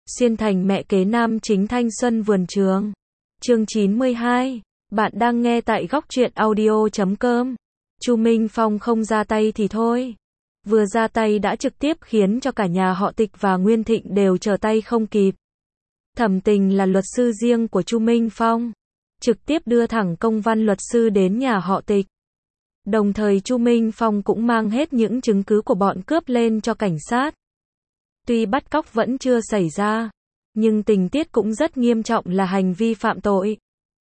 Xuyên thành mẹ kế nam chính thanh xuân vườn trường. Chương 92. Bạn đang nghe tại góc truyện audio.com. Chu Minh Phong không ra tay thì thôi. Vừa ra tay đã trực tiếp khiến cho cả nhà họ Tịch và Nguyên Thịnh đều trở tay không kịp. Thẩm Tình là luật sư riêng của Chu Minh Phong. Trực tiếp đưa thẳng công văn luật sư đến nhà họ Tịch. Đồng thời Chu Minh Phong cũng mang hết những chứng cứ của bọn cướp lên cho cảnh sát. Tuy bắt cóc vẫn chưa xảy ra, nhưng tình tiết cũng rất nghiêm trọng là hành vi phạm tội.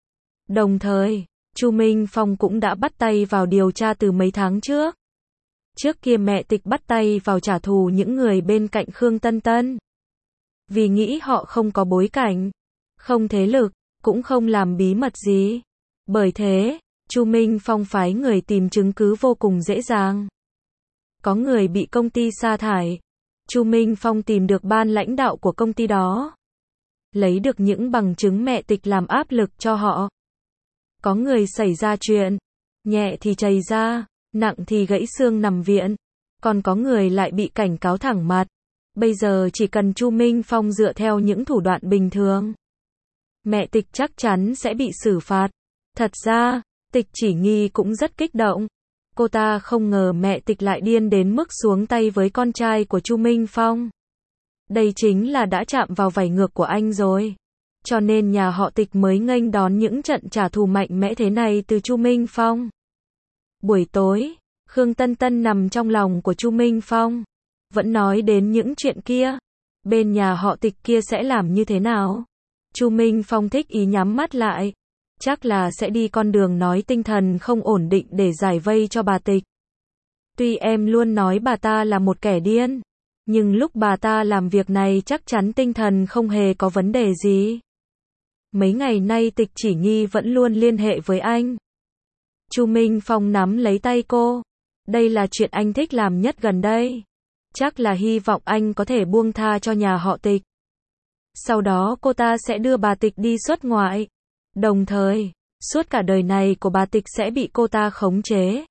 Đồng thời, Chu Minh Phong cũng đã bắt tay vào điều tra từ mấy tháng trước. Trước kia mẹ Tịch bắt tay vào trả thù những người bên cạnh Khương Tân Tân. Vì nghĩ họ không có bối cảnh, không thế lực, cũng không làm bí mật gì. Bởi thế, Chu Minh Phong phái người tìm chứng cứ vô cùng dễ dàng. Có người bị công ty sa thải. Chu Minh Phong tìm được ban lãnh đạo của công ty đó. Lấy được những bằng chứng mẹ Tịch làm áp lực cho họ. Có người xảy ra chuyện, nhẹ thì chày da, nặng thì gãy xương nằm viện. Còn có người lại bị cảnh cáo thẳng mặt. Bây giờ chỉ cần Chu Minh Phong dựa theo những thủ đoạn bình thường, mẹ Tịch chắc chắn sẽ bị xử phạt. Thật ra, Tịch Chỉ Nghi cũng rất kích động. Cô ta không ngờ mẹ Tịch lại điên đến mức xuống tay với con trai của Chu Minh Phong. Đây chính là đã chạm vào vảy ngược của anh rồi. Cho nên nhà họ Tịch mới nghênh đón những trận trả thù mạnh mẽ thế này từ Chu Minh Phong. Buổi tối, Khương Tân Tân nằm trong lòng của Chu Minh Phong. Vẫn nói đến những chuyện kia. Bên nhà họ Tịch kia sẽ làm như thế nào? Chu Minh Phong thích ý nhắm mắt lại. Chắc là sẽ đi con đường nói tinh thần không ổn định để giải vây cho bà Tịch. Tuy em luôn nói bà ta là một kẻ điên, nhưng lúc bà ta làm việc này chắc chắn tinh thần không hề có vấn đề gì. Mấy ngày nay Tịch Chỉ Nghi vẫn luôn liên hệ với anh. Chu Minh Phong nắm lấy tay cô. Đây là chuyện anh thích làm nhất gần đây. Chắc là hy vọng anh có thể buông tha cho nhà họ Tịch. Sau đó cô ta sẽ đưa bà Tịch đi xuất ngoại. Đồng thời, suốt cả đời này của bà Tịch sẽ bị cô ta khống chế.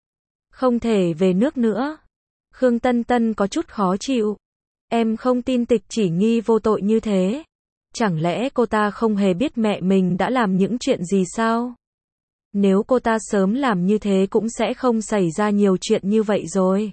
Không thể về nước nữa. Khương Tân Tân có chút khó chịu. Em không tin Tịch Chỉ Nghi vô tội như thế. Chẳng lẽ cô ta không hề biết mẹ mình đã làm những chuyện gì sao? Nếu cô ta sớm làm như thế cũng sẽ không xảy ra nhiều chuyện như vậy rồi.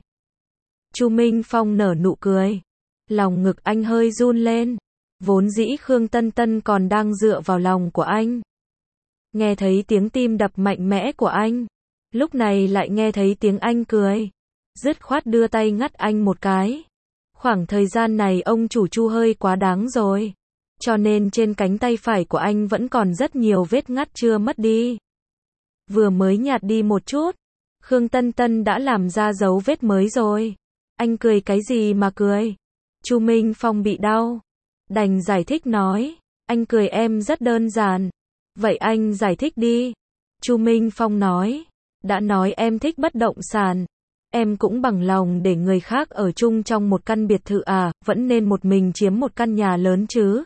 Chu Minh Phong nở nụ cười. Lòng ngực anh hơi run lên. Vốn dĩ Khương Tân Tân còn đang dựa vào lòng của anh. Nghe thấy tiếng tim đập mạnh mẽ của anh. Lúc này lại nghe thấy tiếng anh cười. Dứt khoát đưa tay ngắt anh một cái. Khoảng thời gian này ông chủ Chu hơi quá đáng rồi. Cho nên trên cánh tay phải của anh vẫn còn rất nhiều vết ngắt chưa mất đi. Vừa mới nhạt đi một chút, Khương Tân Tân đã làm ra dấu vết mới rồi. Anh cười cái gì mà cười? Chu Minh Phong bị đau. Đành giải thích nói. Anh cười em rất đơn giản. Vậy anh giải thích đi. Chu Minh Phong nói. Đã nói em thích bất động sản. Em cũng bằng lòng để người khác ở chung trong một căn biệt thự à, vẫn nên một mình chiếm một căn nhà lớn chứ.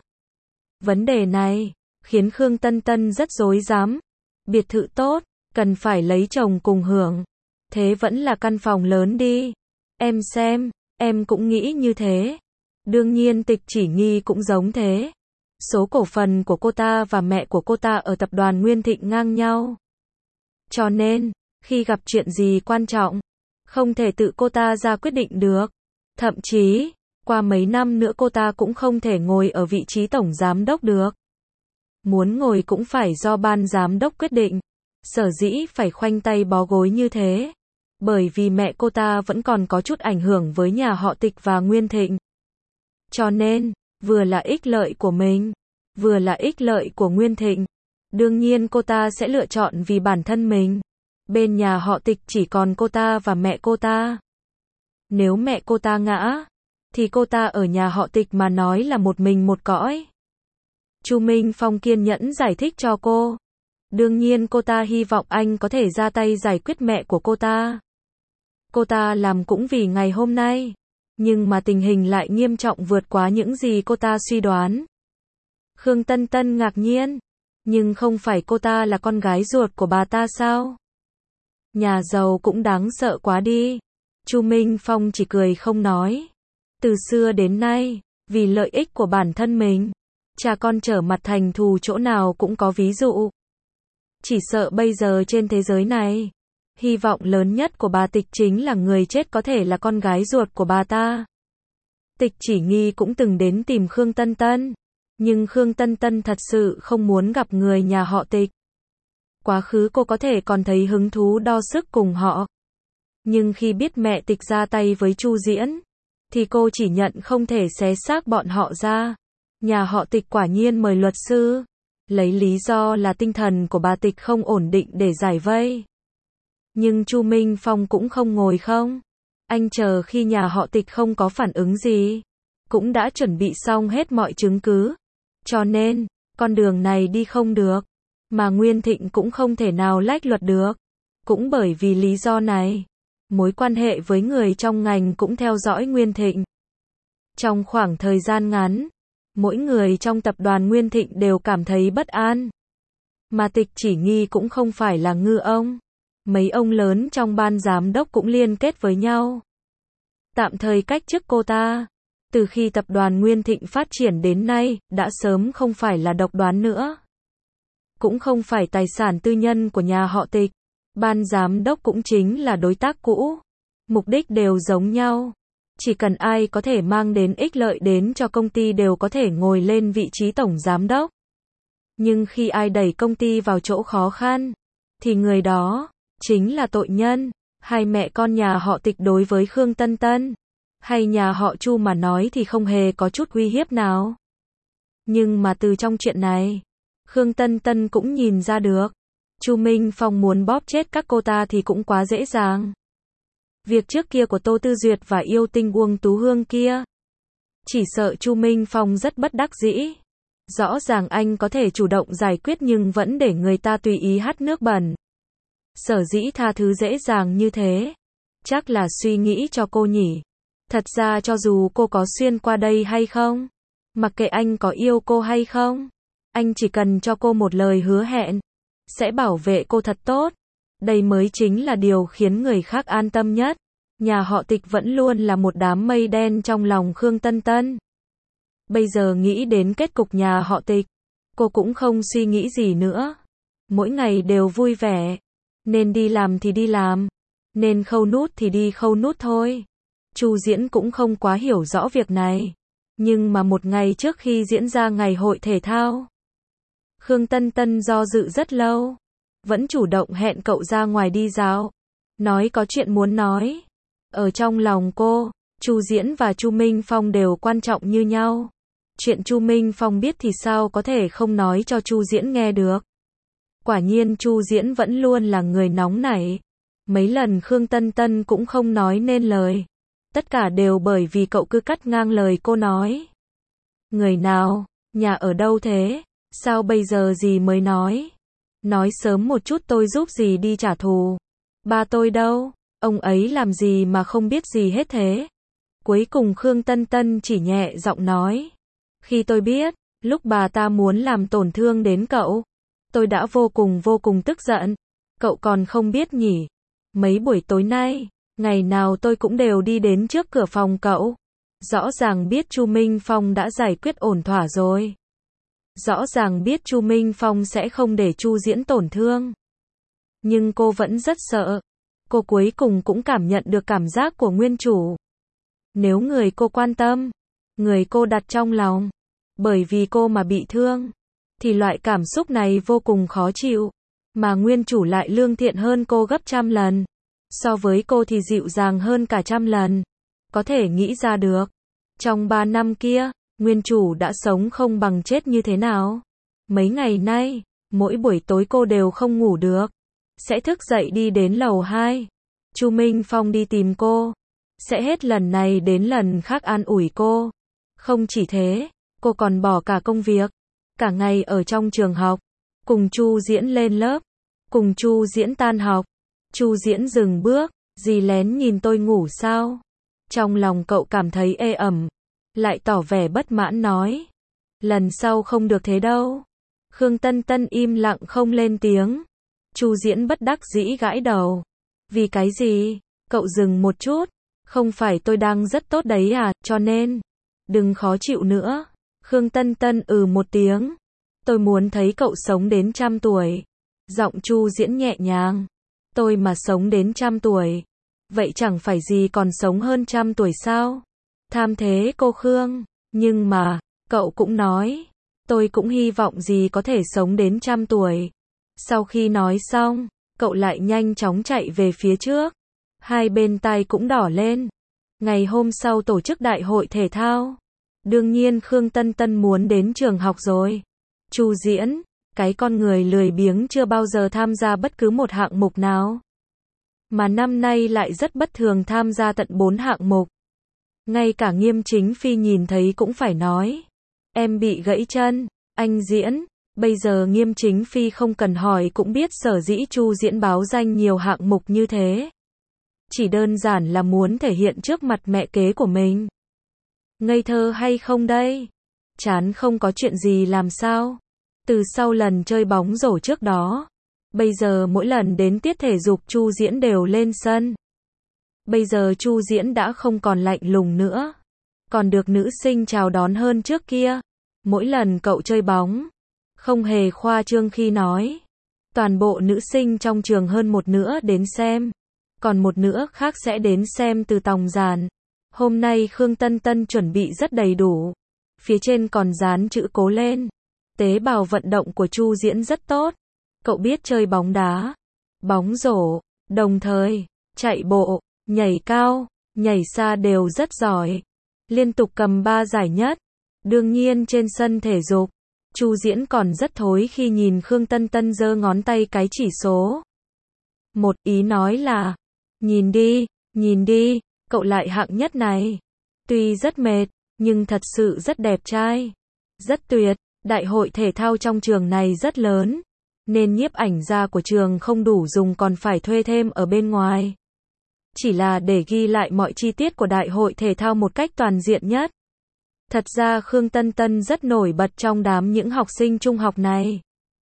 Vấn đề này khiến Khương Tân Tân rất rối rắm. Biệt thự tốt, cần phải lấy chồng cùng hưởng. Thế vẫn là căn phòng lớn đi. Em xem, em cũng nghĩ như thế. Đương nhiên Tịch Chỉ Nghi cũng giống thế. Số cổ phần của cô ta và mẹ của cô ta ở tập đoàn Nguyên Thịnh ngang nhau. Cho nên, khi gặp chuyện gì quan trọng, không thể tự cô ta ra quyết định được. Thậm chí, qua mấy năm nữa cô ta cũng không thể ngồi ở vị trí tổng giám đốc được. Muốn ngồi cũng phải do ban giám đốc quyết định. Sở dĩ phải khoanh tay bó gối như thế. Bởi vì mẹ cô ta vẫn còn có chút ảnh hưởng với nhà họ Tịch và Nguyên Thịnh. Cho nên, vừa là ích lợi của mình, vừa là ích lợi của Nguyên Thịnh. Đương nhiên cô ta sẽ lựa chọn vì bản thân mình. Bên nhà họ Tịch chỉ còn cô ta và mẹ cô ta. Nếu mẹ cô ta ngã, thì cô ta ở nhà họ Tịch mà nói là một mình một cõi. Chu Minh Phong kiên nhẫn giải thích cho cô. Đương nhiên cô ta hy vọng anh có thể ra tay giải quyết mẹ của cô ta. Cô ta làm cũng vì ngày hôm nay. Nhưng mà tình hình lại nghiêm trọng vượt quá những gì cô ta suy đoán. Khương Tân Tân ngạc nhiên. Nhưng không phải cô ta là con gái ruột của bà ta sao? Nhà giàu cũng đáng sợ quá đi. Chu Minh Phong chỉ cười không nói. Từ xưa đến nay, vì lợi ích của bản thân mình. Cha con trở mặt thành thù chỗ nào cũng có ví dụ. Chỉ sợ bây giờ trên thế giới này, hy vọng lớn nhất của bà Tịch chính là người chết có thể là con gái ruột của bà ta. Tịch Chỉ Nghi cũng từng đến tìm Khương Tân Tân, nhưng Khương Tân Tân thật sự không muốn gặp người nhà họ Tịch. Quá khứ cô có thể còn thấy hứng thú đo sức cùng họ. Nhưng khi biết mẹ Tịch ra tay với Chu Diễn, thì cô chỉ nhận không thể xé xác bọn họ ra. Nhà họ Tịch quả nhiên mời luật sư, lấy lý do là tinh thần của bà Tịch không ổn định để giải vây. Nhưng Chu Minh Phong cũng không ngồi không. Anh chờ khi nhà họ Tịch không có phản ứng gì, cũng đã chuẩn bị xong hết mọi chứng cứ. Cho nên, con đường này đi không được, mà Nguyên Thịnh cũng không thể nào lách luật được. Cũng bởi vì lý do này, mối quan hệ với người trong ngành cũng theo dõi Nguyên Thịnh. Trong khoảng thời gian ngắn, mỗi người trong tập đoàn Nguyên Thịnh đều cảm thấy bất an. Mà Tịch Chỉ Nghi cũng không phải là ngư ông. Mấy ông lớn trong ban giám đốc cũng liên kết với nhau, tạm thời cách chức cô ta. Từ khi tập đoàn Nguyên Thịnh phát triển đến nay, đã sớm không phải là độc đoán nữa. Cũng không phải tài sản tư nhân của nhà họ Tịch. Ban giám đốc cũng chính là đối tác cũ. Mục đích đều giống nhau. Chỉ cần ai có thể mang đến ích lợi đến cho công ty đều có thể ngồi lên vị trí tổng giám đốc. Nhưng khi ai đẩy công ty vào chỗ khó khăn, thì người đó chính là tội nhân. Hai mẹ con nhà họ Tịch đối với Khương Tân Tân hay nhà họ Chu mà nói thì không hề có chút uy hiếp nào. Nhưng mà từ trong chuyện này, Khương Tân Tân cũng nhìn ra được, Chu Minh Phong muốn bóp chết các cô ta thì cũng quá dễ dàng. Việc trước kia của Tô Tư Duyệt và yêu tinh Uông Tú Hương kia, chỉ sợ Chu Minh Phong rất bất đắc dĩ. Rõ ràng anh có thể chủ động giải quyết nhưng vẫn để người ta tùy ý hắt nước bẩn. Sở dĩ tha thứ dễ dàng như thế, chắc là suy nghĩ cho cô nhỉ. Thật ra cho dù cô có xuyên qua đây hay không, mặc kệ anh có yêu cô hay không, anh chỉ cần cho cô một lời hứa hẹn, sẽ bảo vệ cô thật tốt. Đây mới chính là điều khiến người khác an tâm nhất. Nhà họ Tịch vẫn luôn là một đám mây đen trong lòng Khương Tân Tân. Bây giờ nghĩ đến kết cục nhà họ Tịch, cô cũng không suy nghĩ gì nữa. Mỗi ngày đều vui vẻ. Nên đi làm thì đi làm, nên khâu nút thì đi khâu nút thôi. Chu Diễn cũng không quá hiểu rõ việc này. Nhưng mà một ngày trước khi diễn ra ngày hội thể thao, Khương Tân Tân do dự rất lâu, vẫn chủ động hẹn cậu ra ngoài đi dạo, nói có chuyện muốn nói. Ở trong lòng cô, Chu Diễn và Chu Minh Phong đều quan trọng như nhau. Chuyện Chu Minh Phong biết thì sao có thể không nói cho Chu Diễn nghe được. Quả nhiên Chu Diễn vẫn luôn là người nóng nảy. Mấy lần Khương Tân Tân cũng không nói nên lời. Tất cả đều bởi vì cậu cứ cắt ngang lời cô nói. Người nào? Nhà ở đâu thế? Sao bây giờ gì mới nói? Nói sớm một chút tôi giúp gì đi trả thù. Ba tôi đâu? Ông ấy làm gì mà không biết gì hết thế? Cuối cùng Khương Tân Tân chỉ nhẹ giọng nói. Khi tôi biết, lúc bà ta muốn làm tổn thương đến cậu, tôi đã vô cùng tức giận. Cậu còn không biết nhỉ? Mấy buổi tối nay, ngày nào tôi cũng đều đi đến trước cửa phòng cậu. Rõ ràng biết Chu Minh Phong đã giải quyết ổn thỏa rồi. Rõ ràng biết Chu Minh Phong sẽ không để Chu Diễn tổn thương. Nhưng cô vẫn rất sợ. Cô cuối cùng cũng cảm nhận được cảm giác của nguyên chủ. Nếu người cô quan tâm, người cô đặt trong lòng, bởi vì cô mà bị thương, thì loại cảm xúc này vô cùng khó chịu. Mà nguyên chủ lại lương thiện hơn cô gấp trăm lần. So với cô thì dịu dàng hơn cả trăm lần. Có thể nghĩ ra được. Trong 3 năm kia, nguyên chủ đã sống không bằng chết như thế nào. Mấy ngày nay, mỗi buổi tối cô đều không ngủ được. Sẽ thức dậy đi đến lầu 2. Chu Minh Phong đi tìm cô. Sẽ hết lần này đến lần khác an ủi cô. Không chỉ thế, cô còn bỏ cả công việc. Cả ngày ở trong trường học. Cùng Chu Diễn lên lớp. Cùng Chu Diễn tan học. Chu Diễn dừng bước. Dì lén nhìn tôi ngủ sao? Trong lòng cậu cảm thấy ê ẩm. Lại tỏ vẻ bất mãn nói. Lần sau không được thế đâu. Khương Tân Tân im lặng không lên tiếng. Chu Diễn bất đắc dĩ gãi đầu. Vì cái gì? Cậu dừng một chút. Không phải tôi đang rất tốt đấy à, cho nên Đừng khó chịu nữa. Khương Tân Tân một tiếng. Tôi muốn thấy cậu sống đến 100 tuổi. Giọng Chu Diễn nhẹ nhàng. Tôi mà sống đến 100 tuổi. Vậy chẳng phải gì còn sống hơn 100 tuổi sao? Tham thế cô Khương. Nhưng mà, cậu cũng nói. Tôi cũng hy vọng gì có thể sống đến 100 tuổi. Sau khi nói xong, cậu lại nhanh chóng chạy về phía trước. Hai bên tai cũng đỏ lên. Ngày hôm sau tổ chức đại hội thể thao. Đương nhiên Khương Tân Tân muốn đến trường học rồi. Chu Diễn, cái con người lười biếng chưa bao giờ tham gia bất cứ một hạng mục nào. Mà năm nay lại rất bất thường tham gia tận 4 hạng mục. Ngay cả Nghiêm Chính Phi nhìn thấy cũng phải nói. Em bị gãy chân, anh Diễn. Bây giờ Nghiêm Chính Phi không cần hỏi cũng biết sở dĩ Chu Diễn báo danh nhiều hạng mục như thế. Chỉ đơn giản là muốn thể hiện trước mặt mẹ kế của mình. Ngây thơ hay không đây? Chán không có chuyện gì làm sao? Từ sau lần chơi bóng rổ trước đó, bây giờ mỗi lần đến tiết thể dục Chu Diễn đều lên sân. Bây giờ Chu Diễn đã không còn lạnh lùng nữa, còn được nữ sinh chào đón hơn trước kia. Mỗi lần cậu chơi bóng, không hề khoa trương khi nói, toàn bộ nữ sinh trong trường hơn một nửa đến xem, còn một nửa khác sẽ đến xem từ tòng dàn. Hôm nay Khương Tân Tân chuẩn bị rất đầy đủ, phía trên còn dán chữ cố lên. Tế bào vận động của Chu Diễn rất tốt. Cậu biết chơi bóng đá, bóng rổ, đồng thời, chạy bộ, nhảy cao, nhảy xa đều rất giỏi. Liên tục cầm 3 giải nhất. Đương nhiên trên sân thể dục, Chu Diễn còn rất thối khi nhìn Khương Tân Tân giơ ngón tay cái chỉ số. Một ý nói là, nhìn đi, cậu lại hạng nhất này. Tuy rất mệt, nhưng thật sự rất đẹp trai. Rất tuyệt. Đại hội thể thao trong trường này rất lớn, nên nhiếp ảnh gia của trường không đủ dùng còn phải thuê thêm ở bên ngoài. Chỉ là để ghi lại mọi chi tiết của đại hội thể thao một cách toàn diện nhất. Thật ra Khương Tân Tân rất nổi bật trong đám những học sinh trung học này.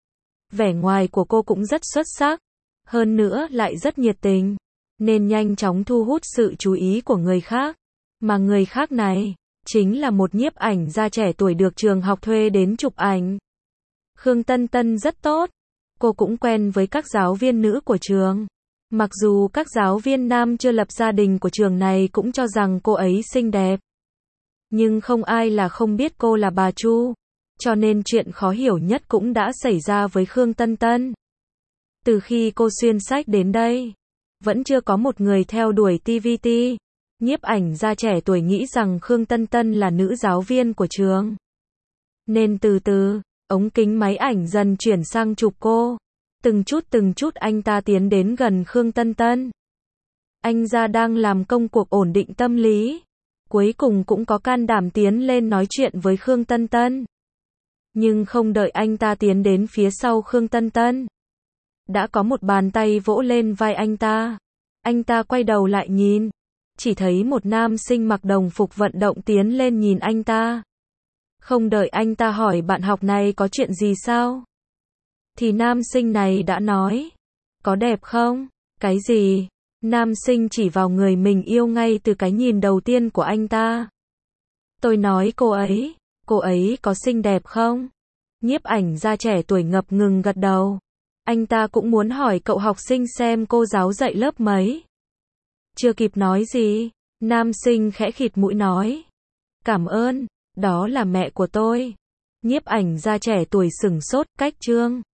Vẻ ngoài của cô cũng rất xuất sắc, hơn nữa lại rất nhiệt tình, nên nhanh chóng thu hút sự chú ý của người khác. Mà người khác này chính là một nhiếp ảnh gia trẻ tuổi được trường học thuê đến chụp ảnh. Khương Tân Tân rất tốt. Cô cũng quen với các giáo viên nữ của trường. Mặc dù các giáo viên nam chưa lập gia đình của trường này cũng cho rằng cô ấy xinh đẹp. Nhưng không ai là không biết cô là bà Chu. Cho nên chuyện khó hiểu nhất cũng đã xảy ra với Khương Tân Tân. Từ khi cô xuyên sách đến đây, vẫn chưa có một người theo đuổi TVT. Nhiếp ảnh gia trẻ tuổi nghĩ rằng Khương Tân Tân là nữ giáo viên của trường. Nên từ từ, ống kính máy ảnh dần chuyển sang chụp cô. Từng chút anh ta tiến đến gần Khương Tân Tân. Anh gia đang làm công cuộc ổn định tâm lý. Cuối cùng cũng có can đảm tiến lên nói chuyện với Khương Tân Tân. Nhưng không đợi anh ta tiến đến phía sau Khương Tân Tân, đã có một bàn tay vỗ lên vai anh ta. Anh ta quay đầu lại nhìn. Chỉ thấy một nam sinh mặc đồng phục vận động tiến lên nhìn anh ta. Không đợi anh ta hỏi bạn học này có chuyện gì sao, thì nam sinh này đã nói, có đẹp không? Cái gì? Nam sinh chỉ vào người mình yêu ngay từ cái nhìn đầu tiên của anh ta. Tôi nói cô ấy có xinh đẹp không? Nhiếp ảnh gia trẻ tuổi ngập ngừng gật đầu. Anh ta cũng muốn hỏi cậu học sinh xem cô giáo dạy lớp mấy. Chưa kịp nói gì, nam sinh khẽ khịt mũi nói, cảm ơn, đó là mẹ của tôi. Nhiếp ảnh gia trẻ tuổi sửng sốt, cách chương.